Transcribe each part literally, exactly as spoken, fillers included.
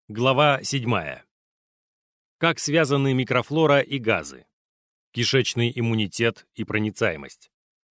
Глава седьмая. Как связаны микрофлора и газы? Кишечный иммунитет и проницаемость.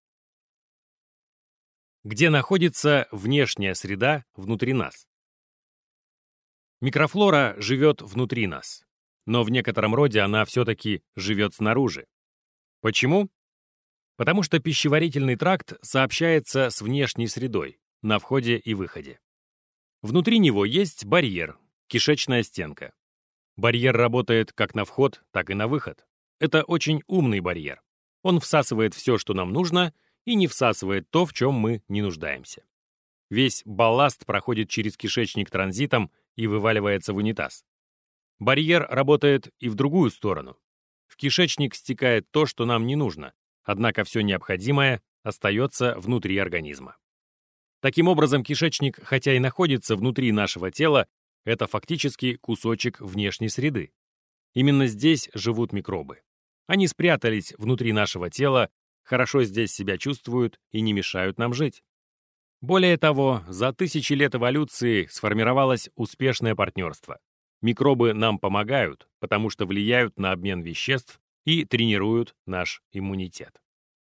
Где находится внешняя среда внутри нас? Микрофлора живет внутри нас, но в некотором роде она все-таки живет снаружи. Почему? Потому что пищеварительный тракт сообщается с внешней средой на входе и выходе. Внутри него есть барьер, кишечная стенка. Барьер работает как на вход, так и на выход. Это очень умный барьер. Он всасывает все, что нам нужно, и не всасывает то, в чем мы не нуждаемся. Весь балласт проходит через кишечник транзитом и вываливается в унитаз. Барьер работает и в другую сторону. В кишечник стекает то, что нам не нужно, однако все необходимое остается внутри организма. Таким образом, кишечник, хотя и находится внутри нашего тела, это фактически кусочек внешней среды. Именно здесь живут микробы. Они спрятались внутри нашего тела, хорошо здесь себя чувствуют и не мешают нам жить. Более того, за тысячи лет эволюции сформировалось успешное партнерство. Микробы нам помогают, потому что влияют на обмен веществ и тренируют наш иммунитет.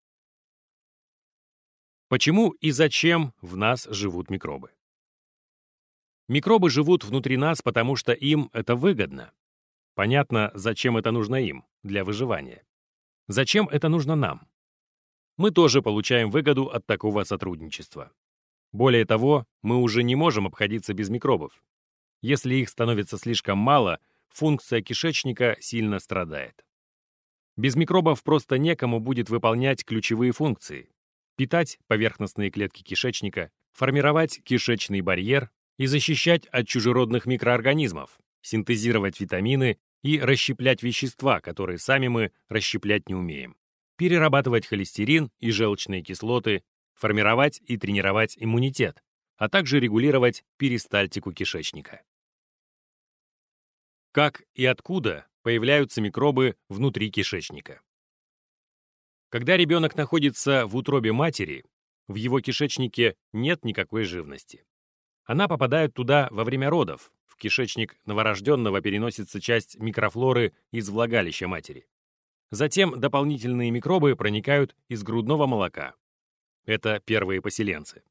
Почему и зачем в нас живут микробы? Микробы живут внутри нас, потому что им это выгодно. Понятно, зачем это нужно им, для выживания. Зачем это нужно нам? Мы тоже получаем выгоду от такого сотрудничества. Более того, мы уже не можем обходиться без микробов. Если их становится слишком мало, функция кишечника сильно страдает. Без микробов просто некому будет выполнять ключевые функции: питать поверхностные клетки кишечника, формировать кишечный барьер и защищать от чужеродных микроорганизмов, синтезировать витамины и расщеплять вещества, которые сами мы расщеплять не умеем, перерабатывать холестерин и желчные кислоты, формировать и тренировать иммунитет, а также регулировать перистальтику кишечника. Как и откуда появляются микробы внутри кишечника? Когда ребенок находится в утробе матери, в его кишечнике нет никакой живности. Она попадает туда во время родов. В кишечник новорожденного переносится часть микрофлоры из влагалища матери. Затем дополнительные микробы проникают из грудного молока. Это первые поселенцы.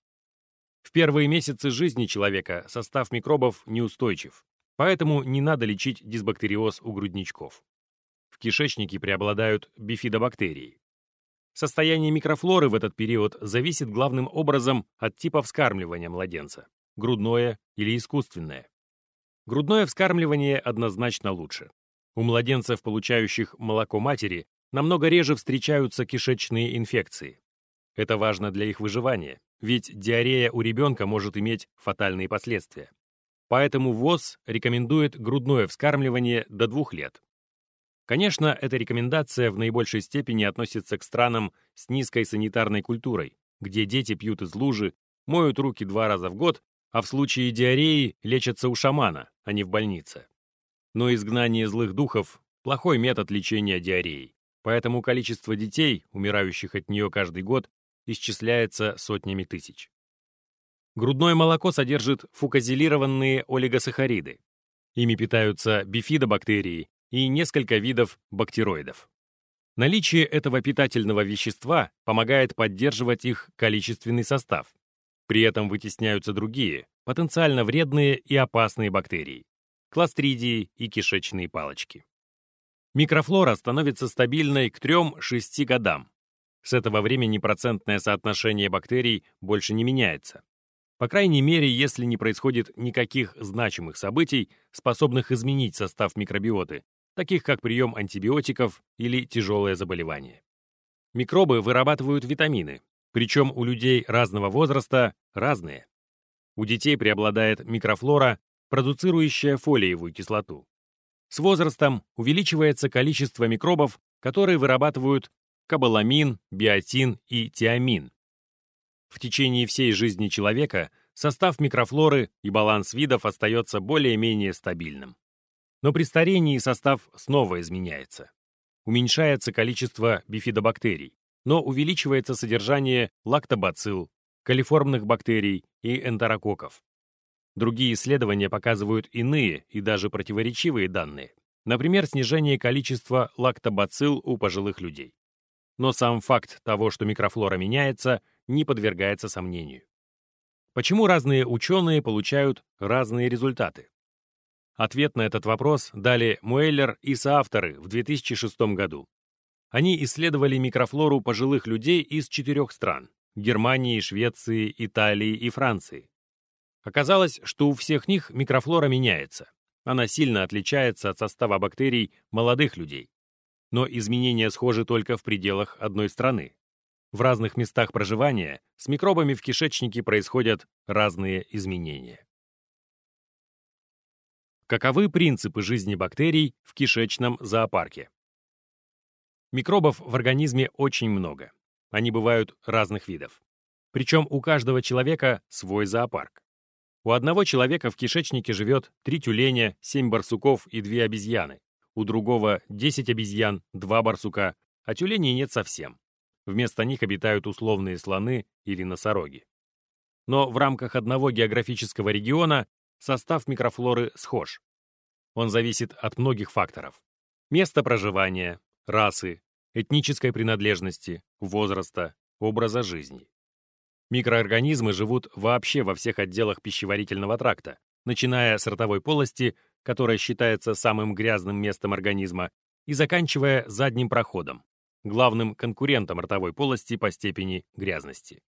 В первые месяцы жизни человека состав микробов неустойчив, поэтому не надо лечить дисбактериоз у грудничков. В кишечнике преобладают бифидобактерии. Состояние микрофлоры в этот период зависит главным образом от типа вскармливания младенца. Грудное или искусственное. Грудное вскармливание однозначно лучше. У младенцев, получающих молоко матери, намного реже встречаются кишечные инфекции. Это важно для их выживания, ведь диарея у ребенка может иметь фатальные последствия. Поэтому ВОЗ рекомендует грудное вскармливание до двух лет. Конечно, эта рекомендация в наибольшей степени относится к странам с низкой санитарной культурой, где дети пьют из лужи, моют руки два раза в год, а в случае диареи лечатся у шамана, а не в больнице. Но изгнание злых духов – плохой метод лечения диареи, поэтому количество детей, умирающих от нее каждый год, исчисляется сотнями тысяч. Грудное молоко содержит фукозилированные олигосахариды. Ими питаются бифидобактерии и несколько видов бактероидов. Наличие этого питательного вещества помогает поддерживать их количественный состав. При этом вытесняются другие, потенциально вредные и опасные бактерии – кластридии и кишечные палочки. Микрофлора становится стабильной к трём-шести годам. С этого времени процентное соотношение бактерий больше не меняется. По крайней мере, если не происходит никаких значимых событий, способных изменить состав микробиоты, таких как прием антибиотиков или тяжелое заболевание. Микробы вырабатывают витамины, причем у людей разного возраста разные. У детей преобладает микрофлора, продуцирующая фолиевую кислоту. С возрастом увеличивается количество микробов, которые вырабатывают кобаламин, биотин и тиамин. В течение всей жизни человека состав микрофлоры и баланс видов остается более-менее стабильным. Но при старении состав снова изменяется. Уменьшается количество бифидобактерий, но увеличивается содержание лактобацилл, колиформных бактерий и энтерококков. Другие исследования показывают иные и даже противоречивые данные. Например, снижение количества лактобацилл у пожилых людей. Но сам факт того, что микрофлора меняется, не подвергается сомнению. Почему разные ученые получают разные результаты? Ответ на этот вопрос дали Муэллер и соавторы в две тысячи шестом году. Они исследовали микрофлору пожилых людей из четырех стран – Германии, Швеции, Италии и Франции. Оказалось, что у всех них микрофлора меняется. Она сильно отличается от состава бактерий молодых людей. Но изменения схожи только в пределах одной страны. В разных местах проживания с микробами в кишечнике происходят разные изменения. Каковы принципы жизни бактерий в кишечном зоопарке? Микробов в организме очень много. Они бывают разных видов. Причем у каждого человека свой зоопарк. У одного человека в кишечнике живет три тюленя, семь барсуков и две обезьяны. У другого десять обезьян, два барсука, а тюленей нет совсем. Вместо них обитают условные слоны или носороги. Но в рамках одного географического региона состав микрофлоры схож. Он зависит от многих факторов. Места проживания, расы, этнической принадлежности, возраста, образа жизни. Микроорганизмы живут вообще во всех отделах пищеварительного тракта, начиная с ротовой полости, которая считается самым грязным местом организма, и заканчивая задним проходом, главным конкурентом ротовой полости по степени грязности.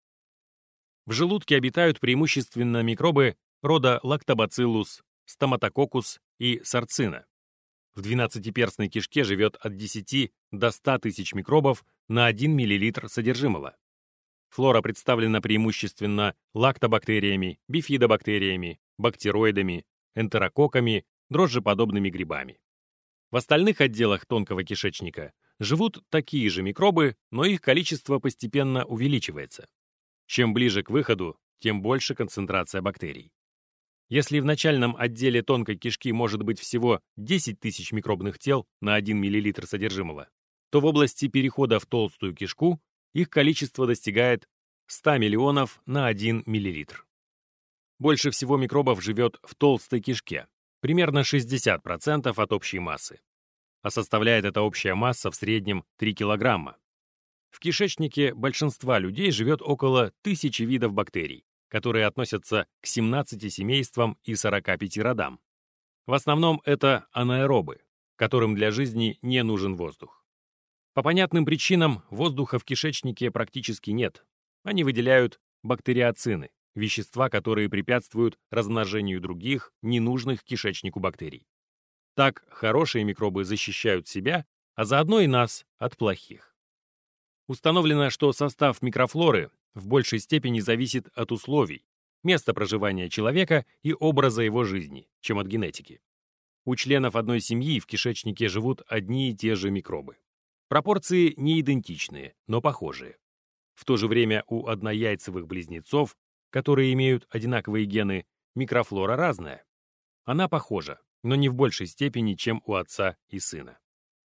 В желудке обитают преимущественно микробы рода Lactobacillus, Staphylococcus и Sarcina. В двенадцатиперстной кишке живет от десяти до ста тысяч микробов на один миллилитр содержимого. Флора представлена преимущественно лактобактериями, бифидобактериями, бактероидами, энтерококками, дрожжеподобными грибами. В остальных отделах тонкого кишечника живут такие же микробы, но их количество постепенно увеличивается. Чем ближе к выходу, тем больше концентрация бактерий. Если в начальном отделе тонкой кишки может быть всего десять тысяч микробных тел на один миллилитр содержимого, то в области перехода в толстую кишку их количество достигает ста миллионов на один миллилитр. Больше всего микробов живет в толстой кишке, примерно шестьдесят процентов от общей массы. А составляет эта общая масса в среднем три килограмма. В кишечнике большинства людей живет около тысячи видов бактерий, которые относятся к семнадцати семействам и сорока пяти родам. В основном это анаэробы, которым для жизни не нужен воздух. По понятным причинам воздуха в кишечнике практически нет. Они выделяют бактериоцины, вещества, которые препятствуют размножению других, ненужных кишечнику бактерий. Так хорошие микробы защищают себя, а заодно и нас от плохих. Установлено, что состав микрофлоры в большей степени зависит от условий, места проживания человека и образа его жизни, чем от генетики. У членов одной семьи в кишечнике живут одни и те же микробы. Пропорции не идентичные, но похожие. В то же время у однояйцевых близнецов, которые имеют одинаковые гены, микрофлора разная. Она похожа, но не в большей степени, чем у отца и сына.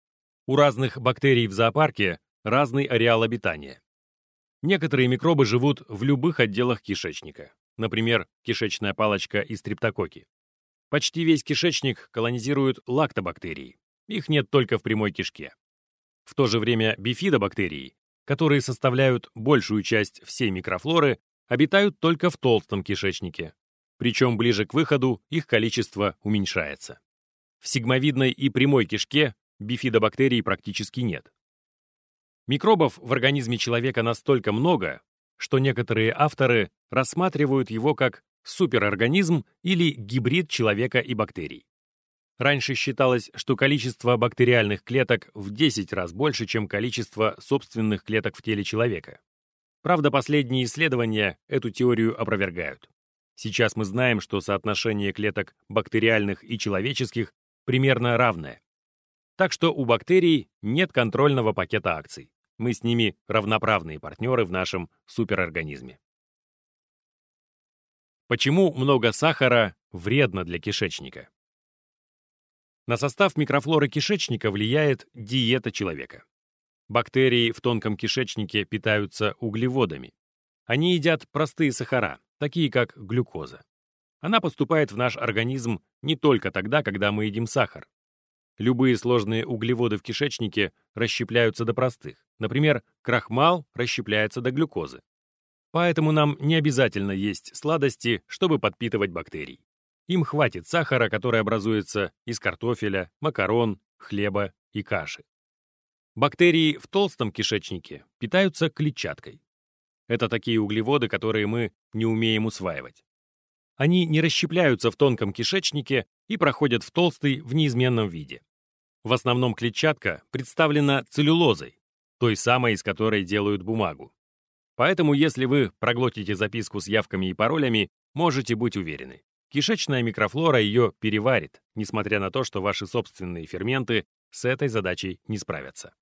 У разных бактерий в зоопарке разный ареал обитания. Некоторые микробы живут в любых отделах кишечника, например, кишечная палочка и стрептококки. Почти весь кишечник колонизируют лактобактерии, их нет только в прямой кишке. В то же время бифидобактерии, которые составляют большую часть всей микрофлоры, обитают только в толстом кишечнике. Причем ближе к выходу их количество уменьшается. В сигмовидной и прямой кишке бифидобактерий практически нет. Микробов в организме человека настолько много, что некоторые авторы рассматривают его как суперорганизм или гибрид человека и бактерий. Раньше считалось, что количество бактериальных клеток в десять раз больше, чем количество собственных клеток в теле человека. Правда, последние исследования эту теорию опровергают. Сейчас мы знаем, что соотношение клеток бактериальных и человеческих примерно равное. Так что у бактерий нет контрольного пакета акций. Мы с ними равноправные партнеры в нашем суперорганизме. Почему много сахара вредно для кишечника? На состав микрофлоры кишечника влияет диета человека. Бактерии в тонком кишечнике питаются углеводами. Они едят простые сахара, такие как глюкоза. Она поступает в наш организм не только тогда, когда мы едим сахар. Любые сложные углеводы в кишечнике расщепляются до простых. Например, крахмал расщепляется до глюкозы. Поэтому нам не обязательно есть сладости, чтобы подпитывать бактерий. Им хватит сахара, который образуется из картофеля, макарон, хлеба и каши. Бактерии в толстом кишечнике питаются клетчаткой. Это такие углеводы, которые мы не умеем усваивать. Они не расщепляются в тонком кишечнике и проходят в толстый в неизменном виде. В основном клетчатка представлена целлюлозой, той самой, из которой делают бумагу. Поэтому, если вы проглотите записку с явками и паролями, можете быть уверены. Кишечная микрофлора ее переварит, несмотря на то, что ваши собственные ферменты с этой задачей не справятся.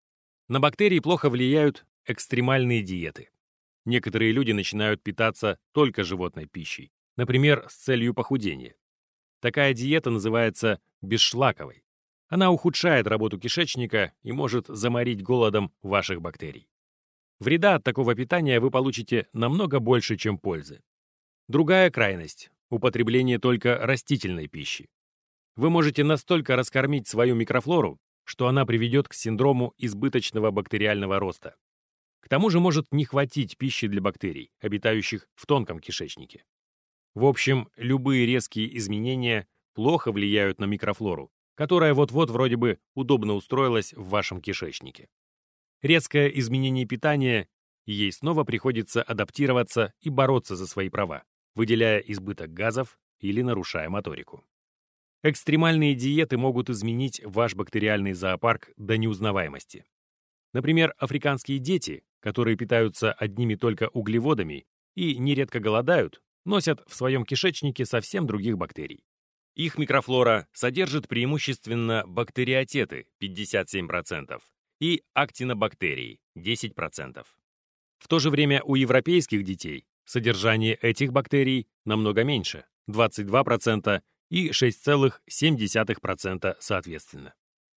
На бактерии плохо влияют экстремальные диеты. Некоторые люди начинают питаться только животной пищей, например, с целью похудения. Такая диета называется бесшлаковой. Она ухудшает работу кишечника и может заморить голодом ваших бактерий. Вреда от такого питания вы получите намного больше, чем пользы. Другая крайность – употребление только растительной пищи. Вы можете настолько раскормить свою микрофлору, что она приведет к синдрому избыточного бактериального роста. К тому же может не хватить пищи для бактерий, обитающих в тонком кишечнике. В общем, любые резкие изменения плохо влияют на микрофлору, которая вот-вот вроде бы удобно устроилась в вашем кишечнике. Резкое изменение питания, и ей снова приходится адаптироваться и бороться за свои права, выделяя избыток газов или нарушая моторику. Экстремальные диеты могут изменить ваш бактериальный зоопарк до неузнаваемости. Например, африканские дети, которые питаются одними только углеводами и нередко голодают, носят в своем кишечнике совсем других бактерий. Их микрофлора содержит преимущественно бактериотеты пятьдесят семь процентов и актинобактерии десять процентов. В то же время у европейских детей содержание этих бактерий намного меньше двадцать два процента и шесть целых семь десятых процента соответственно.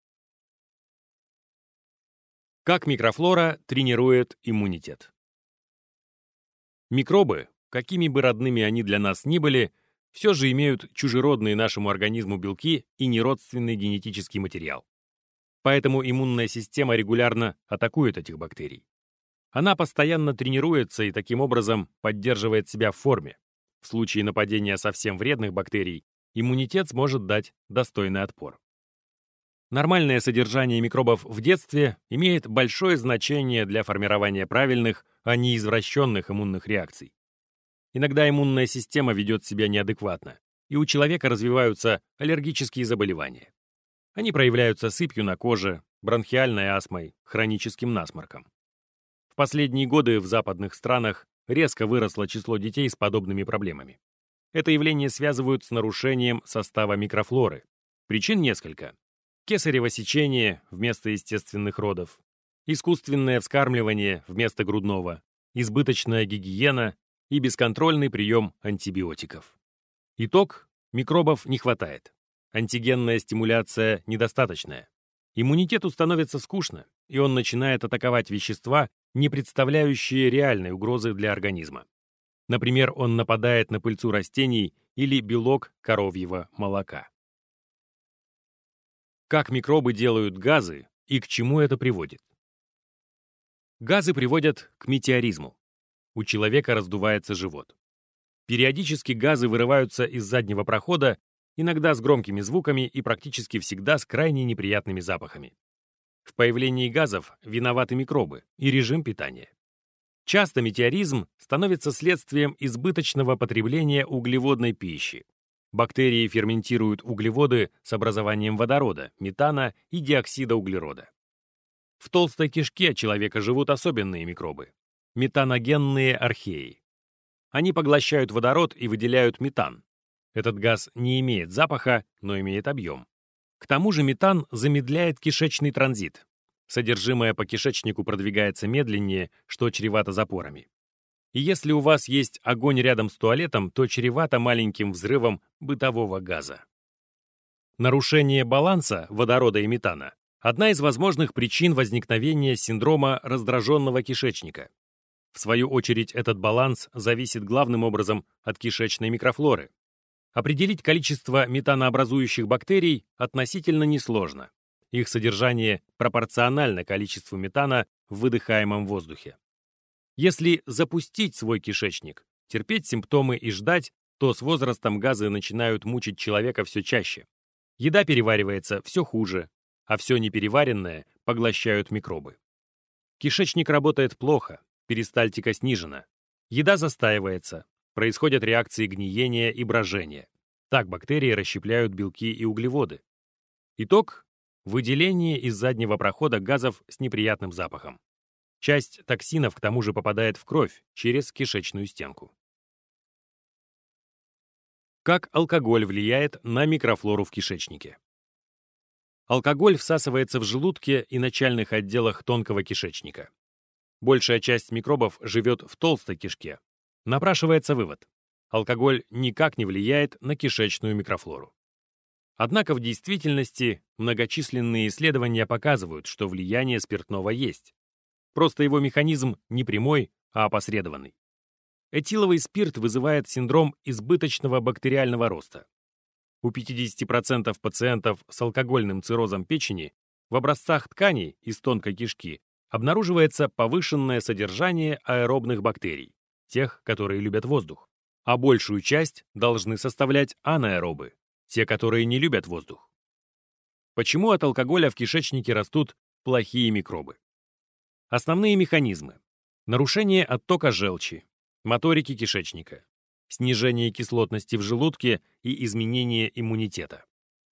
Как микрофлора тренирует иммунитет? Микробы, какими бы родными они для нас ни были, все же имеют чужеродные нашему организму белки и неродственный генетический материал. Поэтому иммунная система регулярно атакует этих бактерий. Она постоянно тренируется и таким образом поддерживает себя в форме. В случае нападения совсем вредных бактерий иммунитет сможет дать достойный отпор. Нормальное содержание микробов в детстве имеет большое значение для формирования правильных, а не извращенных иммунных реакций. Иногда иммунная система ведет себя неадекватно, и у человека развиваются аллергические заболевания. Они проявляются сыпью на коже, бронхиальной астмой, хроническим насморком. В последние годы в западных странах резко выросло число детей с подобными проблемами. Это явление связывают с нарушением состава микрофлоры. Причин несколько. Кесарево сечение вместо естественных родов, искусственное вскармливание вместо грудного, избыточная гигиена и бесконтрольный прием антибиотиков. Итог – микробов не хватает. Антигенная стимуляция недостаточная. Иммунитету становится скучно, и он начинает атаковать вещества, не представляющие реальной угрозы для организма. Например, он нападает на пыльцу растений или белок коровьего молока. Как микробы делают газы и к чему это приводит? Газы приводят к метеоризму. У человека раздувается живот. Периодически газы вырываются из заднего прохода, иногда с громкими звуками и практически всегда с крайне неприятными запахами. В появлении газов виноваты микробы и режим питания. Часто метеоризм становится следствием избыточного потребления углеводной пищи. Бактерии ферментируют углеводы с образованием водорода, метана и диоксида углерода. В толстой кишке человека живут особенные микробы – метаногенные археи. Они поглощают водород и выделяют метан. Этот газ не имеет запаха, но имеет объем. К тому же метан замедляет кишечный транзит. Содержимое по кишечнику продвигается медленнее, что чревато запорами. И если у вас есть огонь рядом с туалетом, то чревато маленьким взрывом бытового газа. Нарушение баланса водорода и метана – одна из возможных причин возникновения синдрома раздраженного кишечника. В свою очередь, этот баланс зависит главным образом от кишечной микрофлоры, Определить количество метанообразующих бактерий относительно несложно. Их содержание пропорционально количеству метана в выдыхаемом воздухе. Если запустить свой кишечник, терпеть симптомы и ждать, то с возрастом газы начинают мучить человека все чаще. Еда переваривается все хуже, а все непереваренное поглощают микробы. Кишечник работает плохо, перистальтика снижена. Еда застаивается, происходят реакции гниения и брожения. Так бактерии расщепляют белки и углеводы. Итог – выделение из заднего прохода газов с неприятным запахом. Часть токсинов к тому же попадает в кровь через кишечную стенку. Как алкоголь влияет на микрофлору в кишечнике? Алкоголь всасывается в желудке и начальных отделах тонкого кишечника. Большая часть микробов живет в толстой кишке. Напрашивается вывод. Алкоголь никак не влияет на кишечную микрофлору. Однако в действительности многочисленные исследования показывают, что влияние спиртного есть. Просто его механизм не прямой, а опосредованный. Этиловый спирт вызывает синдром избыточного бактериального роста. У пятидесяти процентов пациентов с алкогольным циррозом печени в образцах тканей из тонкой кишки обнаруживается повышенное содержание аэробных бактерий, тех, которые любят воздух, а большую часть должны составлять анаэробы, те, которые не любят воздух. Почему от алкоголя в кишечнике растут плохие микробы? Основные механизмы. Нарушение оттока желчи, моторики кишечника, снижение кислотности в желудке и изменение иммунитета.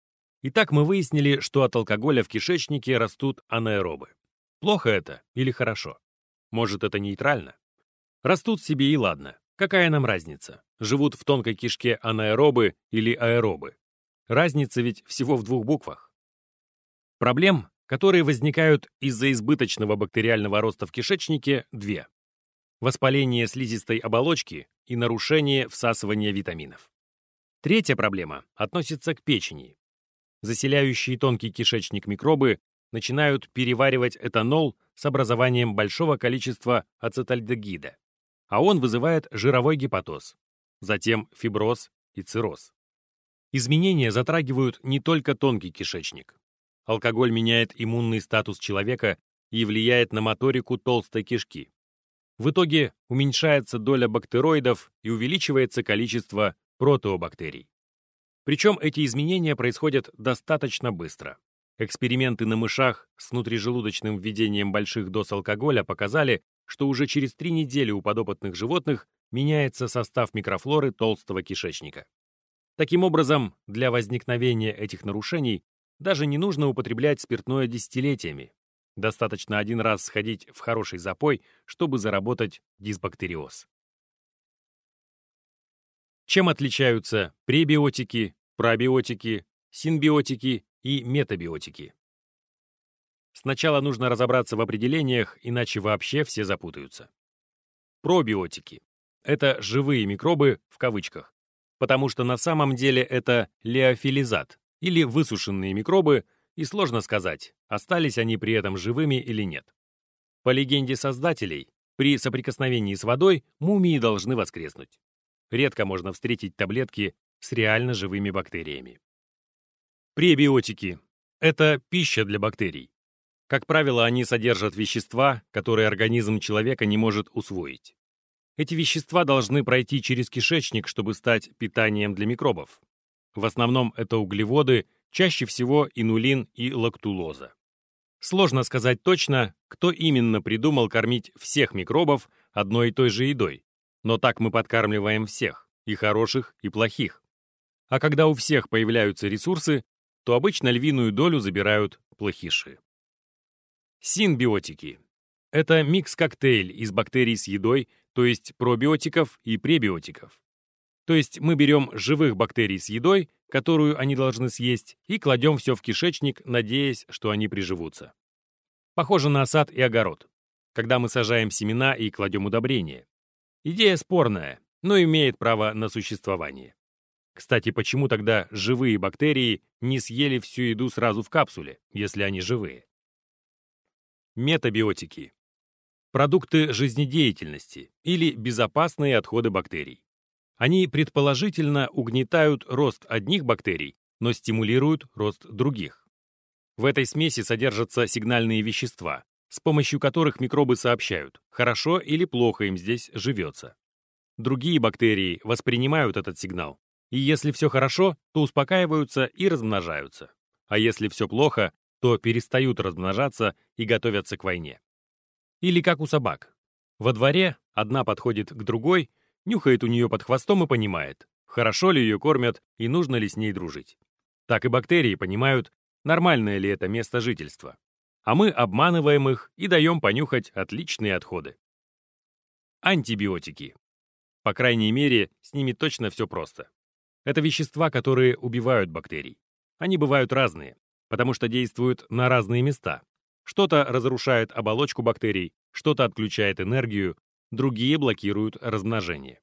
Итак, мы выяснили, что от алкоголя в кишечнике растут анаэробы. Плохо это или хорошо? Может, это нейтрально? Растут себе и ладно. Какая нам разница? Живут в тонкой кишке анаэробы или аэробы? Разница ведь всего в двух буквах. Проблем, которые возникают из-за избыточного бактериального роста в кишечнике, две. Воспаление слизистой оболочки и нарушение всасывания витаминов. Третья проблема относится к печени. Заселяющие тонкий кишечник микробы начинают переваривать этанол с образованием большого количества ацетальдегида, а он вызывает жировой гепатоз, затем фиброз и цирроз. Изменения затрагивают не только тонкий кишечник. Алкоголь меняет иммунный статус человека и влияет на моторику толстой кишки. В итоге уменьшается доля бактероидов и увеличивается количество протеобактерий. Причем эти изменения происходят достаточно быстро. Эксперименты на мышах с внутрижелудочным введением больших доз алкоголя показали, что уже через три недели у подопытных животных меняется состав микрофлоры толстого кишечника. Таким образом, для возникновения этих нарушений даже не нужно употреблять спиртное десятилетиями. Достаточно один раз сходить в хороший запой, чтобы заработать дисбактериоз. Чем отличаются пребиотики, пробиотики, синбиотики и метабиотики? Сначала нужно разобраться в определениях, иначе вообще все запутаются. Пробиотики — это живые микробы в кавычках, потому что на самом деле это леофилизат или высушенные микробы, и сложно сказать, остались они при этом живыми или нет. По легенде создателей, при соприкосновении с водой мумии должны воскреснуть. Редко можно встретить таблетки с реально живыми бактериями. Пребиотики — это пища для бактерий. Как правило, они содержат вещества, которые организм человека не может усвоить. Эти вещества должны пройти через кишечник, чтобы стать питанием для микробов. В основном это углеводы, чаще всего инулин и лактулоза. Сложно сказать точно, кто именно придумал кормить всех микробов одной и той же едой, но так мы подкармливаем всех, и хороших, и плохих. А когда у всех появляются ресурсы, то обычно львиную долю забирают плохиши. Синбиотики — это микс-коктейль из бактерий с едой, то есть пробиотиков и пребиотиков. То есть мы берем живых бактерий с едой, которую они должны съесть, и кладем все в кишечник, надеясь, что они приживутся. Похоже на сад и огород, когда мы сажаем семена и кладем удобрения. Идея спорная, но имеет право на существование. Кстати, почему тогда живые бактерии не съели всю еду сразу в капсуле, если они живые? Метабиотики — продукты жизнедеятельности или безопасные отходы бактерий. Они предположительно угнетают рост одних бактерий, но стимулируют рост других. В этой смеси содержатся сигнальные вещества, с помощью которых микробы сообщают, хорошо или плохо им здесь живется. Другие бактерии воспринимают этот сигнал, и если все хорошо, то успокаиваются и размножаются. А если все плохо, то перестают размножаться и готовятся к войне. Или как у собак. Во дворе одна подходит к другой, нюхает у нее под хвостом и понимает, хорошо ли ее кормят и нужно ли с ней дружить. Так и бактерии понимают, нормальное ли это место жительства. А мы обманываем их и даем понюхать отличные отходы. Антибиотики. По крайней мере, с ними точно все просто. Это вещества, которые убивают бактерий. Они бывают разные, потому что действуют на разные места. Что-то разрушает оболочку бактерий, что-то отключает энергию, другие блокируют размножение.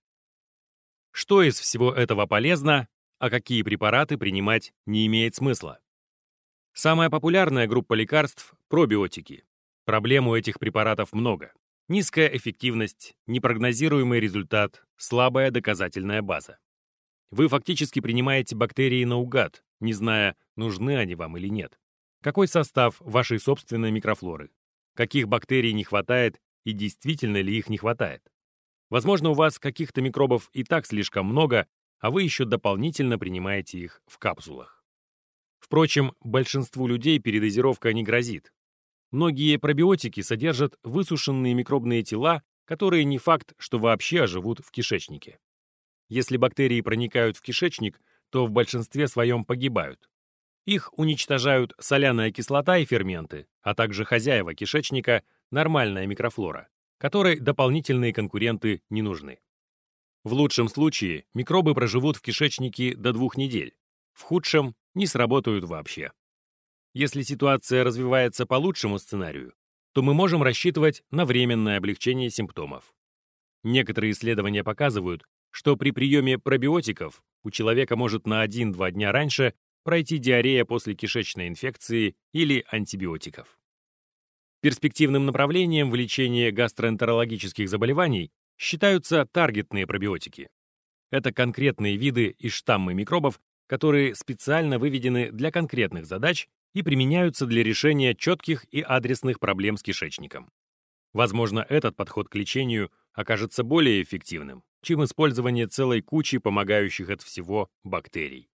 Что из всего этого полезно, а какие препараты принимать не имеет смысла? Самая популярная группа лекарств – пробиотики. Проблем у этих препаратов много. Низкая эффективность, непрогнозируемый результат, слабая доказательная база. Вы фактически принимаете бактерии наугад, не зная, нужны они вам или нет. Какой состав вашей собственной микрофлоры? Каких бактерий не хватает и действительно ли их не хватает? Возможно, у вас каких-то микробов и так слишком много, а вы еще дополнительно принимаете их в капсулах. Впрочем, большинству людей передозировка не грозит. Многие пробиотики содержат высушенные микробные тела, которые не факт, что вообще оживут в кишечнике. Если бактерии проникают в кишечник, то в большинстве своем погибают. Их уничтожают соляная кислота и ферменты, а также хозяева кишечника, нормальная микрофлора, которой дополнительные конкуренты не нужны. В лучшем случае микробы проживут в кишечнике до двух недель, в худшем не сработают вообще. Если ситуация развивается по лучшему сценарию, то мы можем рассчитывать на временное облегчение симптомов. Некоторые исследования показывают, что при приеме пробиотиков у человека может на один-два дня раньше пройти диарея после кишечной инфекции или антибиотиков. Перспективным направлением в лечении гастроэнтерологических заболеваний считаются таргетные пробиотики. Это конкретные виды и штаммы микробов, которые специально выведены для конкретных задач и применяются для решения четких и адресных проблем с кишечником. Возможно, этот подход к лечению окажется более эффективным, чем использование целой кучи помогающих от всего бактерий.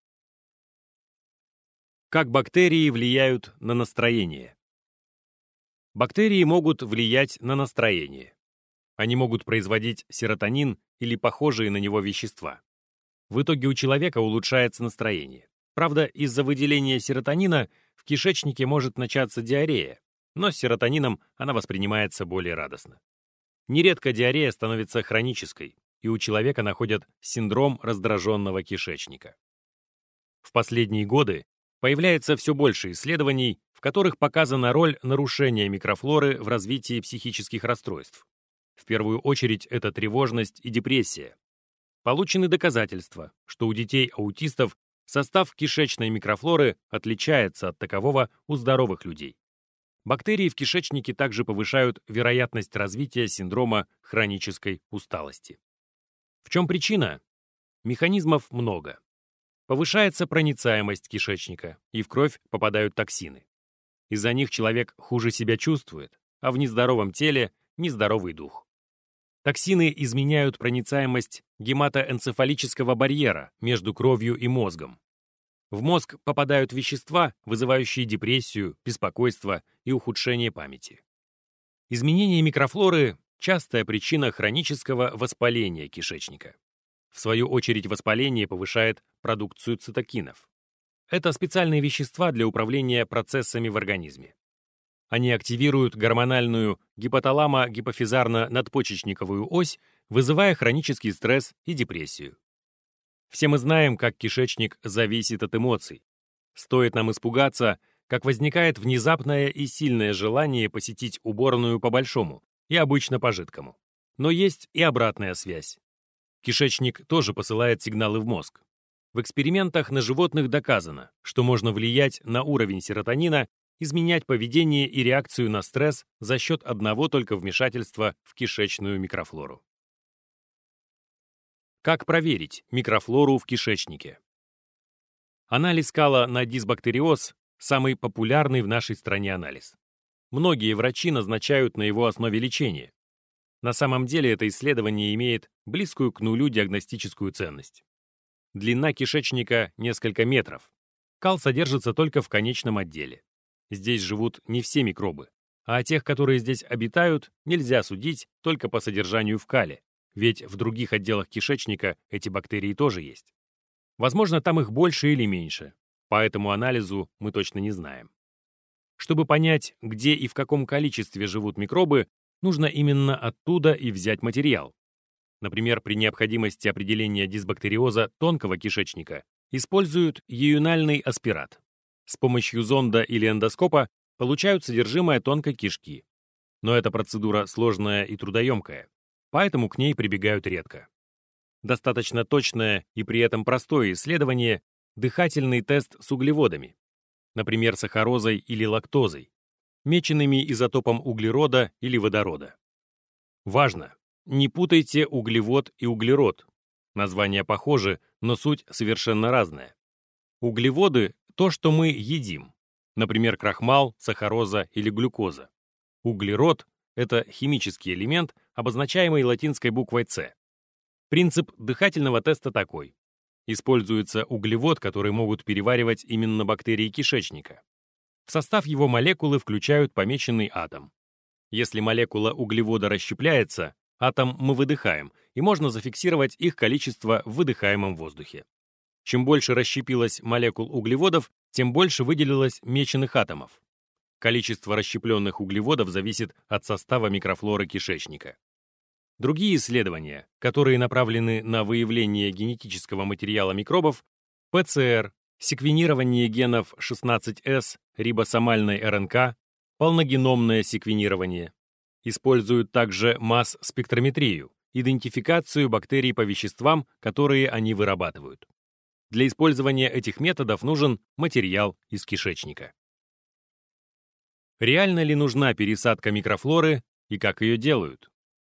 Как бактерии влияют на настроение? Бактерии могут влиять на настроение. Они могут производить серотонин или похожие на него вещества. В итоге у человека улучшается настроение. Правда, из-за выделения серотонина в кишечнике может начаться диарея, но с серотонином она воспринимается более радостно. Нередко диарея становится хронической, и у человека находят синдром раздраженного кишечника. В последние годы появляется все больше исследований, в которых показана роль нарушения микрофлоры в развитии психических расстройств. В первую очередь это тревожность и депрессия. Получены доказательства, что у детей-аутистов состав кишечной микрофлоры отличается от такового у здоровых людей. Бактерии в кишечнике также повышают вероятность развития синдрома хронической усталости. В чем причина? Механизмов много. Повышается проницаемость кишечника, и в кровь попадают токсины. Из-за них человек хуже себя чувствует, а в нездоровом теле нездоровый дух. Токсины изменяют проницаемость гематоэнцефалического барьера между кровью и мозгом. В мозг попадают вещества, вызывающие депрессию, беспокойство и ухудшение памяти. Изменение микрофлоры – частая причина хронического воспаления кишечника. В свою очередь воспаление повышает продукцию цитокинов. Это специальные вещества для управления процессами в организме. Они активируют гормональную гипоталамо-гипофизарно-надпочечниковую ось, вызывая хронический стресс и депрессию. Все мы знаем, как кишечник зависит от эмоций. Стоит нам испугаться, как возникает внезапное и сильное желание посетить уборную по-большому и обычно по-жидкому. Но есть и обратная связь. Кишечник тоже посылает сигналы в мозг. В экспериментах на животных доказано, что можно влиять на уровень серотонина, изменять поведение и реакцию на стресс за счет одного только вмешательства в кишечную микрофлору. Как проверить микрофлору в кишечнике? Анализ кала на дисбактериоз – самый популярный в нашей стране анализ. Многие врачи назначают на его основе лечение. На самом деле это исследование имеет близкую к нулю диагностическую ценность. Длина кишечника несколько метров. Кал содержится только в конечном отделе. Здесь живут не все микробы, а о тех, которые здесь обитают, нельзя судить только по содержанию в кале, ведь в других отделах кишечника эти бактерии тоже есть. Возможно, там их больше или меньше, по этому анализу мы точно не знаем. Чтобы понять, где и в каком количестве живут микробы, нужно именно оттуда и взять материал. Например, при необходимости определения дисбактериоза тонкого кишечника используют июнальный аспират. С помощью зонда или эндоскопа получают содержимое тонкой кишки. Но эта процедура сложная и трудоемкая, поэтому к ней прибегают редко. Достаточно точное и при этом простое исследование – дыхательный тест с углеводами, например, сахарозой или лактозой, меченными изотопом углерода или водорода. Важно! Не путайте углевод и углерод. Названия похожи, но суть совершенно разная. Углеводы – то, что мы едим, например, крахмал, сахароза или глюкоза. Углерод – это химический элемент, обозначаемый латинской буквой С. Принцип дыхательного теста такой. Используется углевод, который могут переваривать именно бактерии кишечника. В состав его молекулы включают помеченный атом. Если молекула углевода расщепляется, атом мы выдыхаем, и можно зафиксировать их количество в выдыхаемом воздухе. Чем больше расщепилось молекул углеводов, тем больше выделилось меченых атомов. Количество расщепленных углеводов зависит от состава микрофлоры кишечника. Другие исследования, которые направлены на выявление генетического материала микробов, ПЦР, секвенирование генов шестнадцать эс, рибосомальной РНК, полногеномное секвенирование, используют также масс-спектрометрию, идентификацию бактерий по веществам, которые они вырабатывают. Для использования этих методов нужен материал из кишечника. Реально ли нужна пересадка микрофлоры и как ее делают?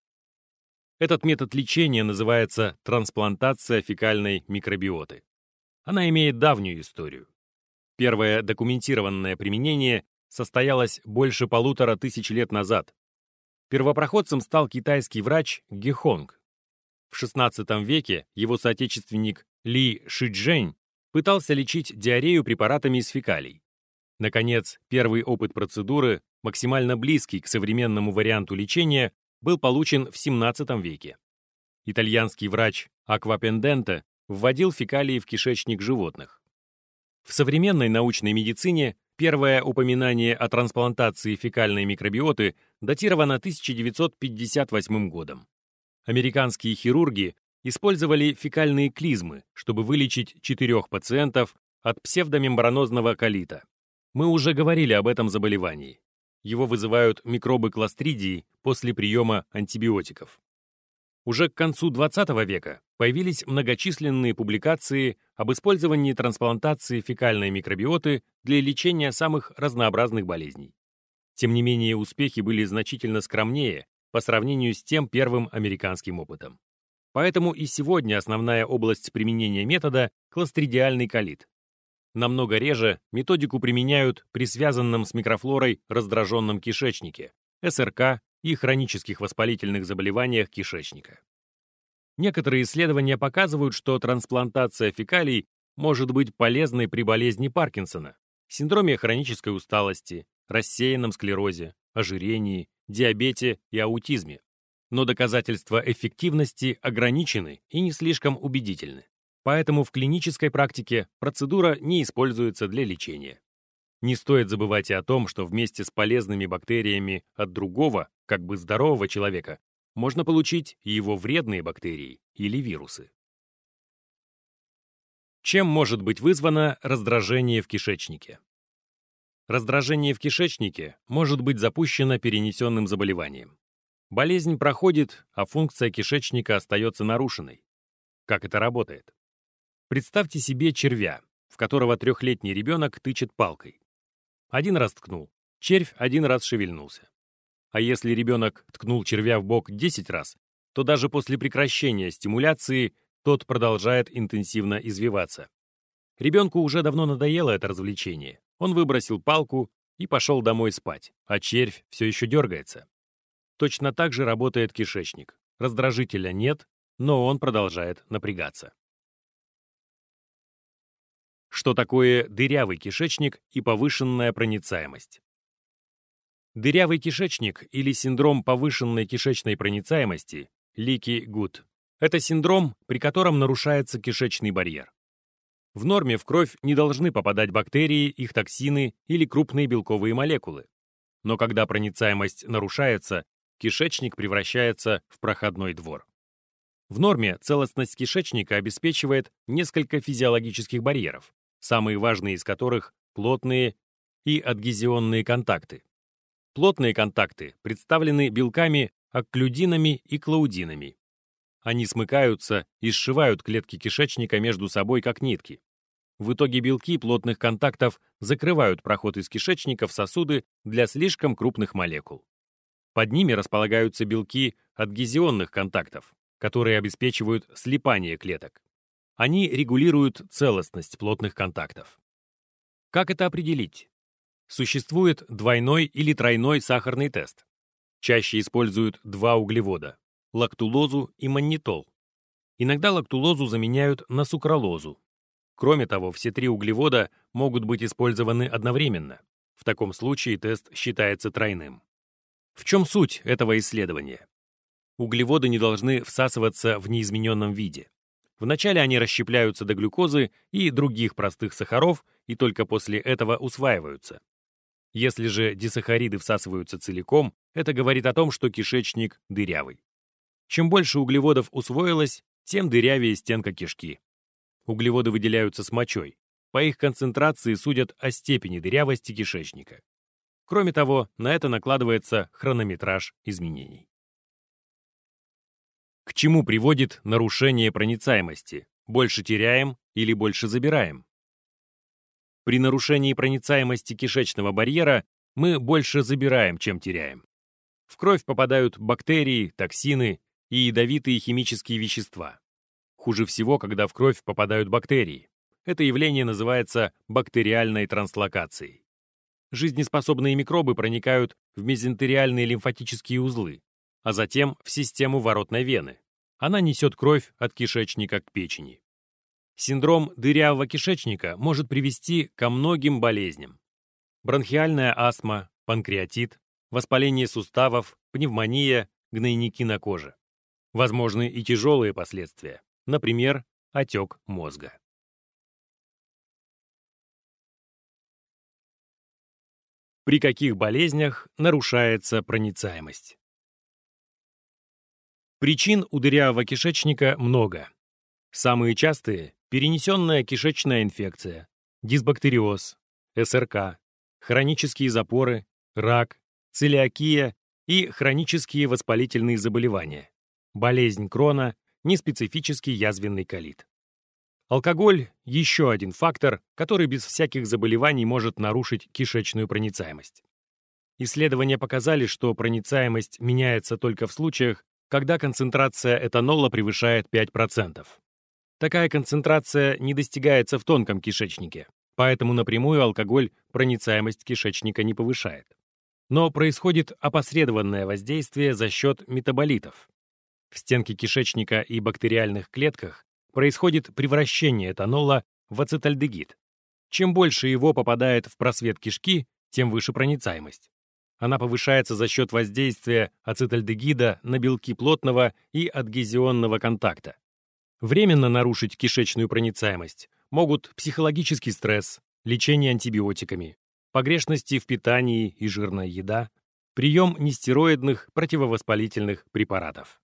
Этот метод лечения называется трансплантация фекальной микробиоты. Она имеет давнюю историю. Первое документированное применение состоялось больше полутора тысяч лет назад. Первопроходцем стал китайский врач Ге Хонг. В шестнадцатом веке его соотечественник Ли Шичжэнь пытался лечить диарею препаратами из фекалий. Наконец, первый опыт процедуры, максимально близкий к современному варианту лечения, был получен в семнадцатом веке. Итальянский врач Аквапенденте вводил фекалии в кишечник животных. В современной научной медицине первое упоминание о трансплантации фекальной микробиоты датировано тысяча девятьсот пятьдесят восьмым годом. Американские хирурги использовали фекальные клизмы, чтобы вылечить четырех пациентов от псевдомембранозного колита. Мы уже говорили об этом заболевании. Его вызывают микробы кластридии после приема антибиотиков. Уже к концу двадцатого века появились многочисленные публикации об использовании трансплантации фекальной микробиоты для лечения самых разнообразных болезней. Тем не менее, успехи были значительно скромнее по сравнению с тем первым американским опытом. Поэтому и сегодня основная область применения метода – кластридиальный колит. Намного реже методику применяют при связанном с микрофлорой раздраженном кишечнике, эс эр ка и хронических воспалительных заболеваниях кишечника. Некоторые исследования показывают, что трансплантация фекалий может быть полезной при болезни Паркинсона, синдроме хронической усталости, рассеянном склерозе, ожирении, диабете и аутизме. Но доказательства эффективности ограничены и не слишком убедительны. Поэтому в клинической практике процедура не используется для лечения. Не стоит забывать и о том, что вместе с полезными бактериями от другого, как бы здорового человека, можно получить и его вредные бактерии или вирусы. Чем может быть вызвано раздражение в кишечнике? Раздражение в кишечнике может быть запущено перенесенным заболеванием. Болезнь проходит, а функция кишечника остается нарушенной. Как это работает? Представьте себе червя, в которого трехлетний ребенок тычет палкой. Один раз ткнул, червь один раз шевельнулся. А если ребенок ткнул червя в бок десять раз, то даже после прекращения стимуляции тот продолжает интенсивно извиваться. Ребенку уже давно надоело это развлечение. Он выбросил палку и пошел домой спать, а червь все еще дергается. Точно так же работает кишечник. Раздражителя нет, но он продолжает напрягаться. Что такое дырявый кишечник и повышенная проницаемость? Дырявый кишечник или синдром повышенной кишечной проницаемости Leaky Gut – это синдром, при котором нарушается кишечный барьер. В норме в кровь не должны попадать бактерии, их токсины или крупные белковые молекулы. Но когда проницаемость нарушается, кишечник превращается в проходной двор. В норме целостность кишечника обеспечивает несколько физиологических барьеров, самые важные из которых – плотные и адгезионные контакты. Плотные контакты представлены белками окклюдинами и клаудинами. Они смыкаются и сшивают клетки кишечника между собой как нитки. В итоге белки плотных контактов закрывают проход из кишечника в сосуды для слишком крупных молекул. Под ними располагаются белки адгезионных контактов, которые обеспечивают слипание клеток. Они регулируют целостность плотных контактов. Как это определить? Существует двойной или тройной сахарный тест. Чаще используют два углевода – лактулозу и маннитол. Иногда лактулозу заменяют на сукралозу. Кроме того, все три углевода могут быть использованы одновременно. В таком случае тест считается тройным. В чем суть этого исследования? Углеводы не должны всасываться в неизмененном виде. Вначале они расщепляются до глюкозы и других простых сахаров и только после этого усваиваются. Если же дисахариды всасываются целиком, это говорит о том, что кишечник дырявый. Чем больше углеводов усвоилось, тем дырявее стенка кишки. Углеводы выделяются с мочой. По их концентрации судят о степени дырявости кишечника. Кроме того, на это накладывается хронометраж изменений. К чему приводит нарушение проницаемости? Больше теряем или больше забираем? При нарушении проницаемости кишечного барьера мы больше забираем, чем теряем. В кровь попадают бактерии, токсины и ядовитые химические вещества. Хуже всего, когда в кровь попадают бактерии. Это явление называется бактериальной транслокацией. Жизнеспособные микробы проникают в мезентериальные лимфатические узлы, а затем в систему воротной вены. Она несет кровь от кишечника к печени. Синдром дырявого кишечника может привести ко многим болезням. Бронхиальная астма, панкреатит, воспаление суставов, пневмония, гнойники на коже. Возможны и тяжелые последствия, например, отек мозга. При каких болезнях нарушается проницаемость? Причин у дырявого кишечника много. Самые частые – перенесенная кишечная инфекция, дисбактериоз, эс эр ка, хронические запоры, рак, целиакия и хронические воспалительные заболевания, болезнь Крона, неспецифический язвенный колит. Алкоголь – еще один фактор, который без всяких заболеваний может нарушить кишечную проницаемость. Исследования показали, что проницаемость меняется только в случаях, когда концентрация этанола превышает пять процентов. Такая концентрация не достигается в тонком кишечнике, поэтому напрямую алкоголь проницаемость кишечника не повышает. Но происходит опосредованное воздействие за счет метаболитов. В стенке кишечника и бактериальных клетках происходит превращение этанола в ацетальдегид. Чем больше его попадает в просвет кишки, тем выше проницаемость. Она повышается за счет воздействия ацетальдегида на белки плотного и адгезионного контакта. Временно нарушить кишечную проницаемость могут психологический стресс, лечение антибиотиками, погрешности в питании и жирная еда, прием нестероидных противовоспалительных препаратов.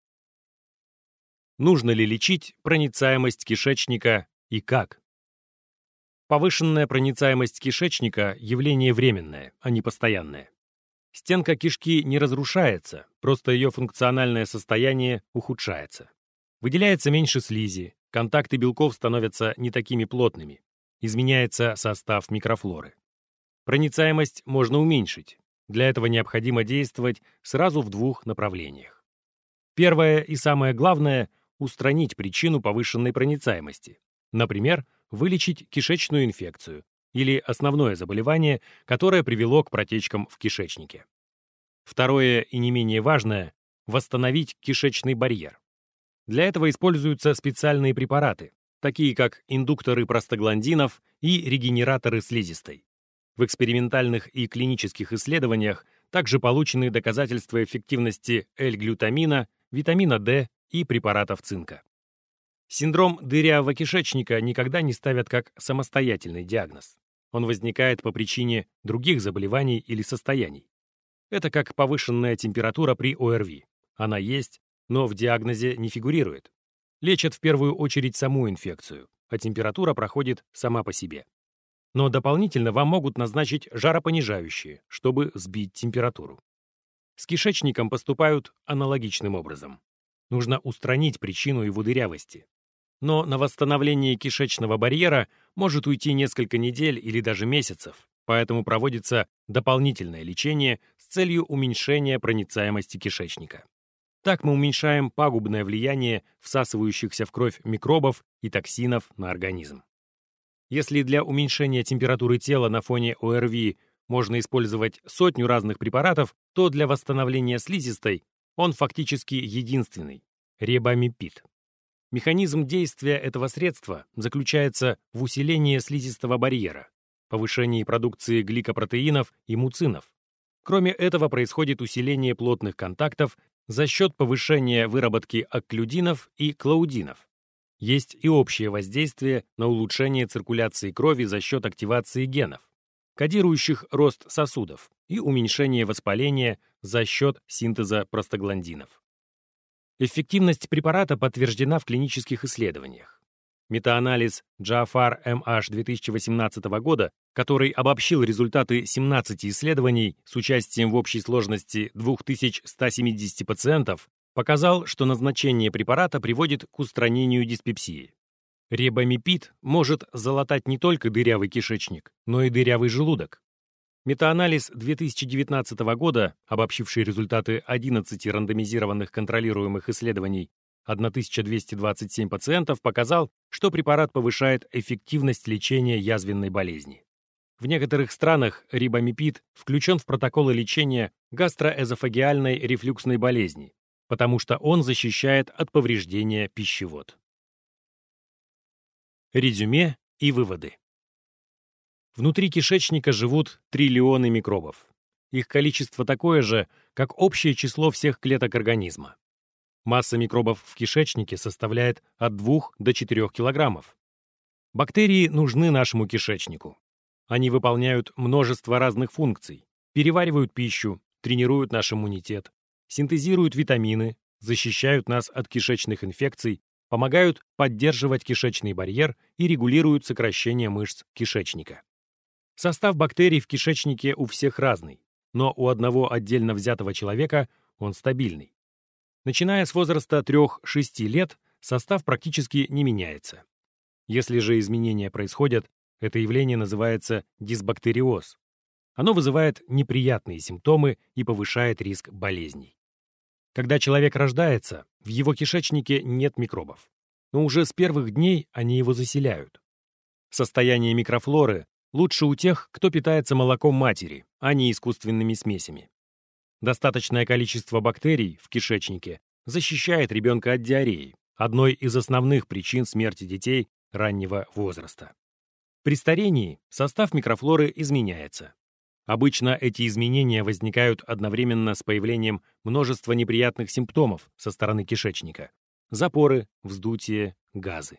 Нужно ли лечить проницаемость кишечника и как? Повышенная проницаемость кишечника – явление временное, а не постоянное. Стенка кишки не разрушается, просто ее функциональное состояние ухудшается. Выделяется меньше слизи, контакты белков становятся не такими плотными, изменяется состав микрофлоры. Проницаемость можно уменьшить. Для этого необходимо действовать сразу в двух направлениях. Первое и самое главное – устранить причину повышенной проницаемости. Например, вылечить кишечную инфекцию или основное заболевание, которое привело к протечкам в кишечнике. Второе и не менее важное – восстановить кишечный барьер. Для этого используются специальные препараты, такие как индукторы простагландинов и регенераторы слизистой. В экспериментальных и клинических исследованиях также получены доказательства эффективности L-глютамина, витамина D и препаратов цинка. Синдром дырявого кишечника никогда не ставят как самостоятельный диагноз. Он возникает по причине других заболеваний или состояний. Это как повышенная температура при О Р Ви. Она есть, но в диагнозе не фигурирует. Лечат в первую очередь саму инфекцию, а температура проходит сама по себе. Но дополнительно вам могут назначить жаропонижающие, чтобы сбить температуру. С кишечником поступают аналогичным образом. Нужно устранить причину его дырявости. Но на восстановление кишечного барьера может уйти несколько недель или даже месяцев, поэтому проводится дополнительное лечение с целью уменьшения проницаемости кишечника. Так мы уменьшаем пагубное влияние всасывающихся в кровь микробов и токсинов на организм. Если для уменьшения температуры тела на фоне О Р Ви можно использовать сотню разных препаратов, то для восстановления слизистой он фактически единственный – рибамипид. Механизм действия этого средства заключается в усилении слизистого барьера, повышении продукции гликопротеинов и муцинов. Кроме этого происходит усиление плотных контактов за счет повышения выработки окклюдинов и клаудинов. Есть и общее воздействие на улучшение циркуляции крови за счет активации генов, кодирующих рост сосудов, и уменьшение воспаления за счет синтеза простагландинов. Эффективность препарата подтверждена в клинических исследованиях. Метаанализ Джаафар М Аш две тысячи восемнадцатого года, который обобщил результаты семнадцати исследований с участием в общей сложности две тысячи сто семьдесят пациентов, показал, что назначение препарата приводит к устранению диспепсии. Рибамипид может залатать не только дырявый кишечник, но и дырявый желудок. Метаанализ две тысячи девятнадцатого года, обобщивший результаты одиннадцати рандомизированных контролируемых исследований тысяча двести двадцать семь пациентов, показал, что препарат повышает эффективность лечения язвенной болезни. В некоторых странах рибамипид включен в протоколы лечения гастроэзофагеальной рефлюксной болезни, потому что он защищает от повреждения пищевод. Резюме и выводы. Внутри кишечника живут триллионы микробов. Их количество такое же, как общее число всех клеток организма. Масса микробов в кишечнике составляет от двух до четырёх килограммов. Бактерии нужны нашему кишечнику. Они выполняют множество разных функций, переваривают пищу, тренируют наш иммунитет, синтезируют витамины, защищают нас от кишечных инфекций, помогают поддерживать кишечный барьер и регулируют сокращение мышц кишечника. Состав бактерий в кишечнике у всех разный, но у одного отдельно взятого человека он стабильный. Начиная с возраста трёх-шести лет состав практически не меняется. Если же изменения происходят, это явление называется дисбактериоз. Оно вызывает неприятные симптомы и повышает риск болезней. Когда человек рождается, в его кишечнике нет микробов, но уже с первых дней они его заселяют. Состояние микрофлоры лучше у тех, кто питается молоком матери, а не искусственными смесями. Достаточное количество бактерий в кишечнике защищает ребенка от диареи, одной из основных причин смерти детей раннего возраста. При старении состав микрофлоры изменяется. Обычно эти изменения возникают одновременно с появлением множества неприятных симптомов со стороны кишечника: запоры, вздутие, газы.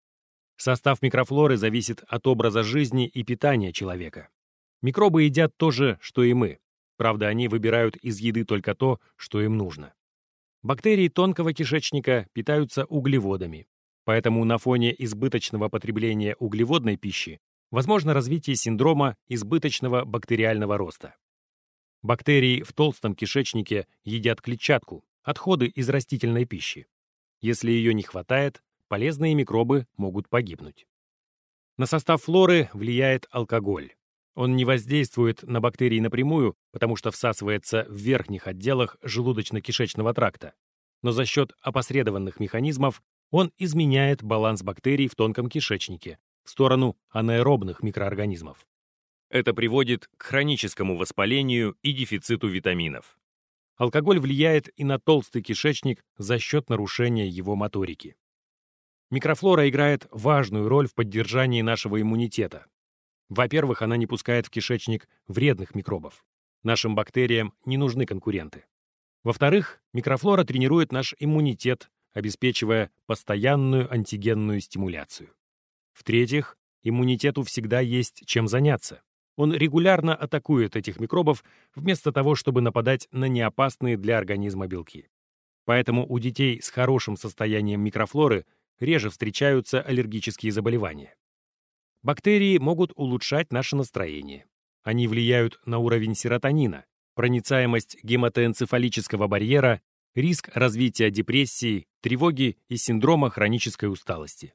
Состав микрофлоры зависит от образа жизни и питания человека. Микробы едят то же, что и мы. Правда, они выбирают из еды только то, что им нужно. Бактерии тонкого кишечника питаются углеводами, поэтому на фоне избыточного потребления углеводной пищи возможно развитие синдрома избыточного бактериального роста. Бактерии в толстом кишечнике едят клетчатку, отходы из растительной пищи. Если ее не хватает, полезные микробы могут погибнуть. На состав флоры влияет алкоголь. Он не воздействует на бактерии напрямую, потому что всасывается в верхних отделах желудочно-кишечного тракта. но за счет опосредованных механизмов он изменяет баланс бактерий в тонком кишечнике в сторону анаэробных микроорганизмов. Это приводит к хроническому воспалению и дефициту витаминов. Алкоголь влияет и на толстый кишечник за счет нарушения его моторики. Микрофлора играет важную роль в поддержании нашего иммунитета. Во-первых, она не пускает в кишечник вредных микробов. Нашим бактериям не нужны конкуренты. Во-вторых, микрофлора тренирует наш иммунитет, обеспечивая постоянную антигенную стимуляцию. В-третьих, иммунитету всегда есть чем заняться. Он регулярно атакует этих микробов, вместо того, чтобы нападать на неопасные для организма белки. Поэтому у детей с хорошим состоянием микрофлоры реже встречаются аллергические заболевания. Бактерии могут улучшать наше настроение. Они влияют на уровень серотонина, проницаемость гематоэнцефалического барьера, риск развития депрессии, тревоги и синдрома хронической усталости.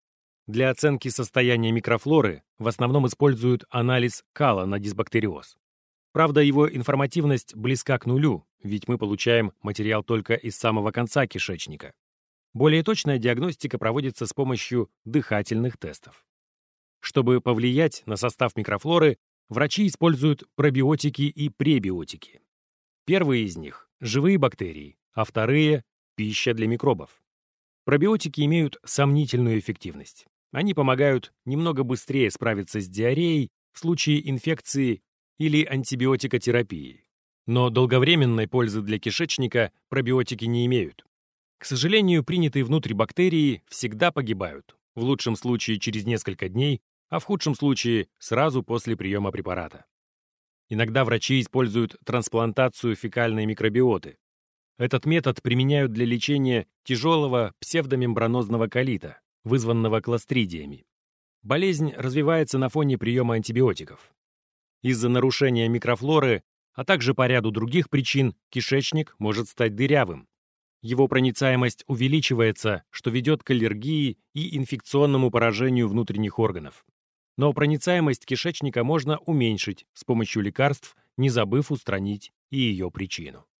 Для оценки состояния микрофлоры в основном используют анализ кала на дисбактериоз. Правда, его информативность близка к нулю, ведь мы получаем материал только из самого конца кишечника. Более точная диагностика проводится с помощью дыхательных тестов. Чтобы повлиять на состав микрофлоры, врачи используют пробиотики и пребиотики. Первые из них – живые бактерии, а вторые – пища для микробов. Пробиотики имеют сомнительную эффективность. Они помогают немного быстрее справиться с диареей в случае инфекции или антибиотикотерапии. Но долговременной пользы для кишечника пробиотики не имеют. К сожалению, принятые внутрь бактерии всегда погибают, в лучшем случае через несколько дней, а в худшем случае сразу после приема препарата. Иногда врачи используют трансплантацию фекальной микробиоты. Этот метод применяют для лечения тяжелого псевдомембранозного колита, вызванного кластридиями. Болезнь развивается на фоне приема антибиотиков. Из-за нарушения микрофлоры, а также по ряду других причин, кишечник может стать дырявым. Его проницаемость увеличивается, что ведет к аллергии и инфекционному поражению внутренних органов. Но проницаемость кишечника можно уменьшить с помощью лекарств, не забыв устранить и ее причину.